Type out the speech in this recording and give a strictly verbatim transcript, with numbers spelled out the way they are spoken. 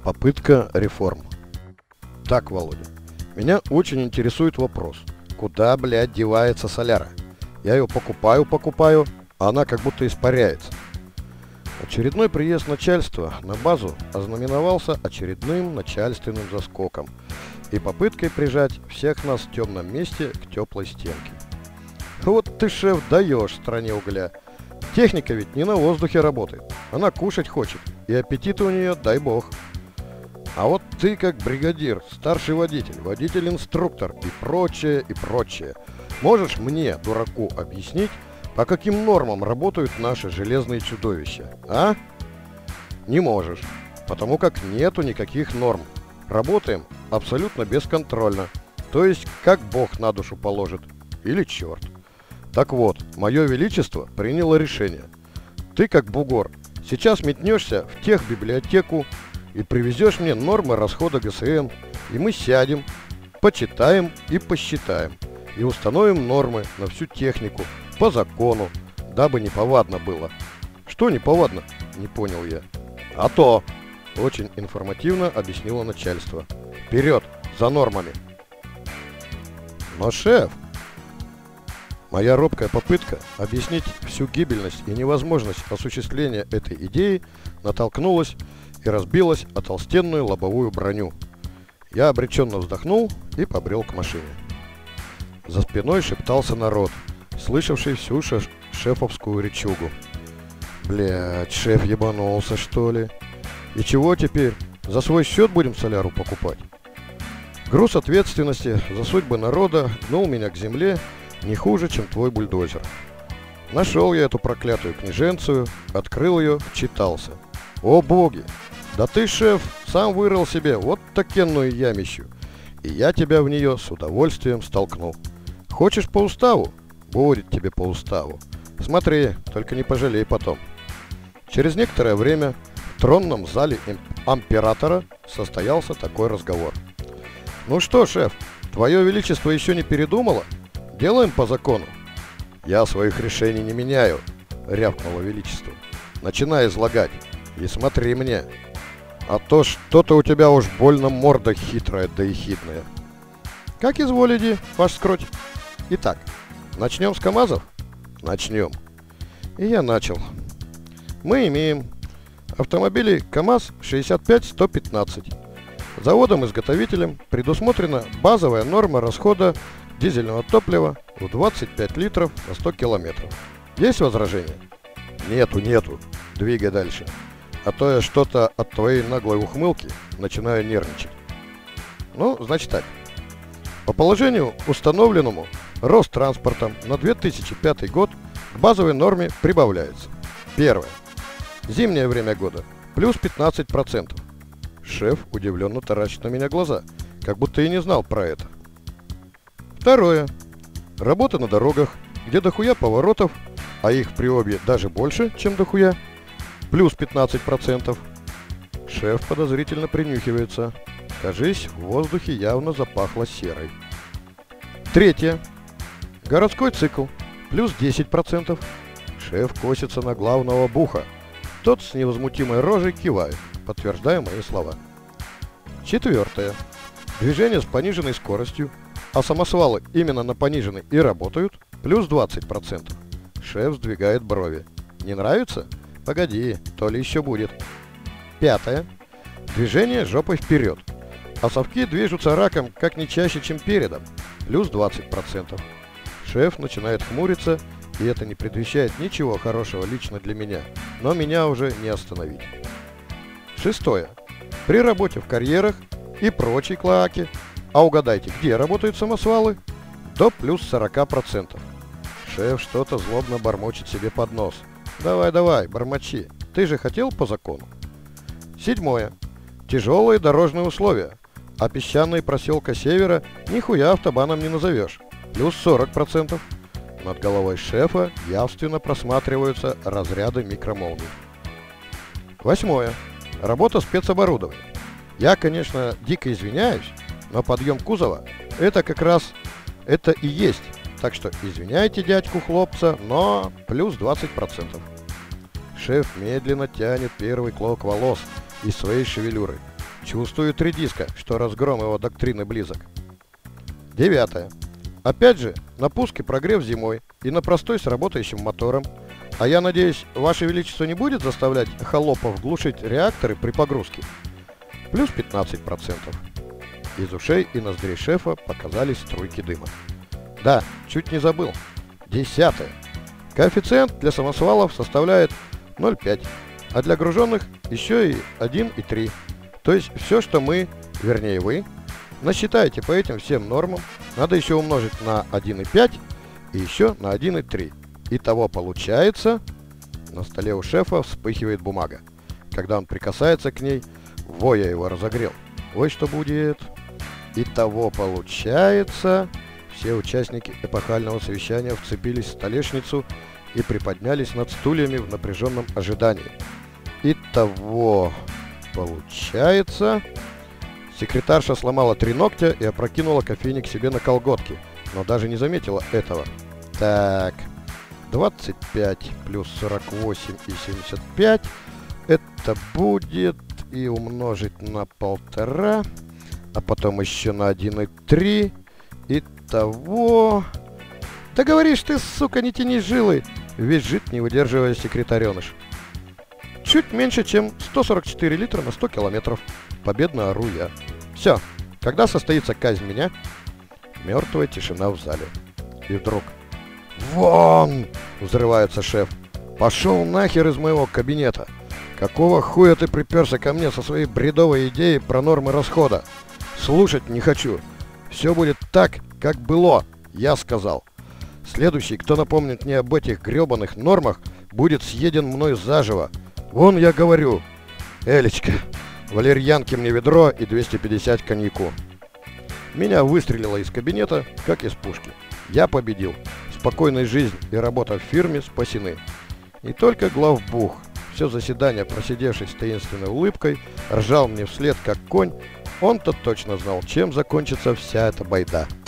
Попытка реформ. Так, Володя, меня очень интересует вопрос. Куда, блядь, девается соляра? Я ее покупаю, покупаю, а она как будто испаряется. Очередной приезд начальства на базу ознаменовался очередным начальственным заскоком и попыткой прижать всех нас в темном месте к теплой стенке. Вот ты, шеф, даешь стране угля. Техника ведь не на воздухе работает. Она кушать хочет, и аппетит у нее, дай бог. А вот ты как бригадир, старший водитель, водитель-инструктор и прочее, и прочее. Можешь мне, дураку, объяснить, по каким нормам работают наши железные чудовища, а? Не можешь, потому как нету никаких норм. Работаем абсолютно бесконтрольно, то есть как Бог на душу положит, или черт. Так вот, мое величество приняло решение. Ты, как бугор, сейчас метнешься в техбиблиотеку и привезешь мне нормы расхода ГСМ, и мы сядем, почитаем и посчитаем, и установим нормы на всю технику, по закону, дабы неповадно было. Что неповадно? Не понял я. А то! Очень информативно объяснило начальство. Вперед, за нормами! Но, шеф, моя робкая попытка объяснить всю гибельность и невозможность осуществления этой идеи натолкнулась и разбилась о толстенную лобовую броню. Я обреченно вздохнул и побрел к машине. За спиной шептался народ, слышавший всю шеф шефовскую речугу. Блядь, шеф ебанулся, что ли? И чего теперь? За свой счет будем соляру покупать? Груз ответственности за судьбы народа гнул меня к земле не хуже, чем твой бульдозер. Нашел я эту проклятую книженцию, открыл ее, вчитался. О боги! Да ты, шеф, сам вырыл себе вот такенную ямищу, и я тебя в нее с удовольствием столкну. Хочешь по уставу? Будет тебе по уставу. Смотри, только не пожалей потом. Через некоторое время в тронном зале императора состоялся такой разговор. Ну что, шеф, твое величество еще не передумало? Делаем по закону. Я своих решений не меняю, рявкнуло величество. Начинай излагать и смотри мне. А то что-то у тебя уж больно морда хитрая да ехидная. Как изволите, ваш скроть. Итак, начнем с КАМАЗов? Начнем. И я начал. Мы имеем автомобили КАМАЗ шестьдесят пять сто пятнадцать. Заводом-изготовителем предусмотрена базовая норма расхода дизельного топлива в двадцать пять литров на сто километров. Есть возражения? Нету, нету. Двигай дальше. А то я что-то от твоей наглой ухмылки начинаю нервничать. Ну, значит так. По положению установленному Ространспортом на две тысячи пятый год к базовой норме прибавляется. Первое. Зимнее время года. Плюс пятнадцать процентов. Шеф удивленно таращит на меня глаза, как будто и не знал про это. Второе. Работа на дорогах, где дохуя поворотов, а их в Приобье даже больше, чем дохуя. Плюс пятнадцать процентов. Шеф подозрительно принюхивается. Кажись, в воздухе явно запахло серой. Третье. Городской цикл. Плюс десять процентов. Шеф косится на главного буха. Тот с невозмутимой рожей кивает, подтверждая мои слова. Четвертое. Движение с пониженной скоростью, а самосвалы именно на пониженной и работают. Плюс двадцать процентов. Шеф сдвигает брови. Не нравится? Погоди, то ли еще будет. Пятое. Движение жопой вперед. А совки движутся раком как не чаще, чем передом. Плюс двадцать процентов. Шеф начинает хмуриться, и это не предвещает ничего хорошего лично для меня. Но меня уже не остановить. Шестое. При работе в карьерах и прочей клоаке, а угадайте, где работают самосвалы, до плюс сорок процентов. Шеф что-то злобно бормочет себе под нос. Давай, давай, бормочи. Ты же хотел по закону. Седьмое. Тяжелые дорожные условия. А песчаные проселка севера нихуя автобаном не назовешь. Плюс сорок процентов. Над головой шефа явственно просматриваются разряды микромолний. Восьмое. Работа спецоборудования. Я, конечно, дико извиняюсь, но подъем кузова это как раз это и есть. Так что извиняйте дядьку хлопца, но плюс двадцать процентов. Шеф медленно тянет первый клок волос из своей шевелюры. Чувствует редиска, что разгром его доктрины близок. Девятое. Опять же, на пуске прогрев зимой и на простой с работающим мотором. А я надеюсь, Ваше Величество не будет заставлять холопов глушить реакторы при погрузке? Плюс пятнадцать процентов. Из ушей и ноздрей шефа показались струйки дыма. Да, чуть не забыл. Десятое. Коэффициент для самосвалов составляет ноль целых пять десятых, а для груженных еще и один и три. То есть все, что мы, вернее вы, насчитаете по этим всем нормам, надо еще умножить на один и пять и еще на один и три. Итого получается... На столе у шефа вспыхивает бумага. Когда он прикасается к ней, во, я его разогрел. Ой, что будет. Итого получается... Все участники эпохального совещания вцепились в столешницу и приподнялись над стульями в напряженном ожидании. Итого получается... Секретарша сломала три ногтя и опрокинула кофейник себе на колготки, но даже не заметила этого. Так, двадцать пять плюс сорок восемь и семьдесят пять, это будет и умножить на полтора, а потом еще на один и три. Итого... Да говоришь ты, сука, не тяни жилы, визжит, не выдерживая секретареныш. Чуть меньше, чем сто сорок четыре литра на сто километров. Победно ору я. Все, когда состоится казнь меня? Мертвая тишина в зале. И вдруг... Вон! Взрывается шеф. Пошел нахер из моего кабинета. Какого хуя ты приперся ко мне со своей бредовой идеей про нормы расхода? Слушать не хочу. Все будет так, как было, я сказал. Следующий, кто напомнит мне об этих гребаных нормах, будет съеден мной заживо. Вон я говорю. Элечка, валерьянки мне ведро и двести пятьдесят коньяку. Меня выстрелило из кабинета, как из пушки. Я победил. Спокойная жизнь и работа в фирме спасены. И только главбух, все заседание просидевший с таинственной улыбкой, ржал мне вслед, как конь. Он-то точно знал, чем закончится вся эта байда.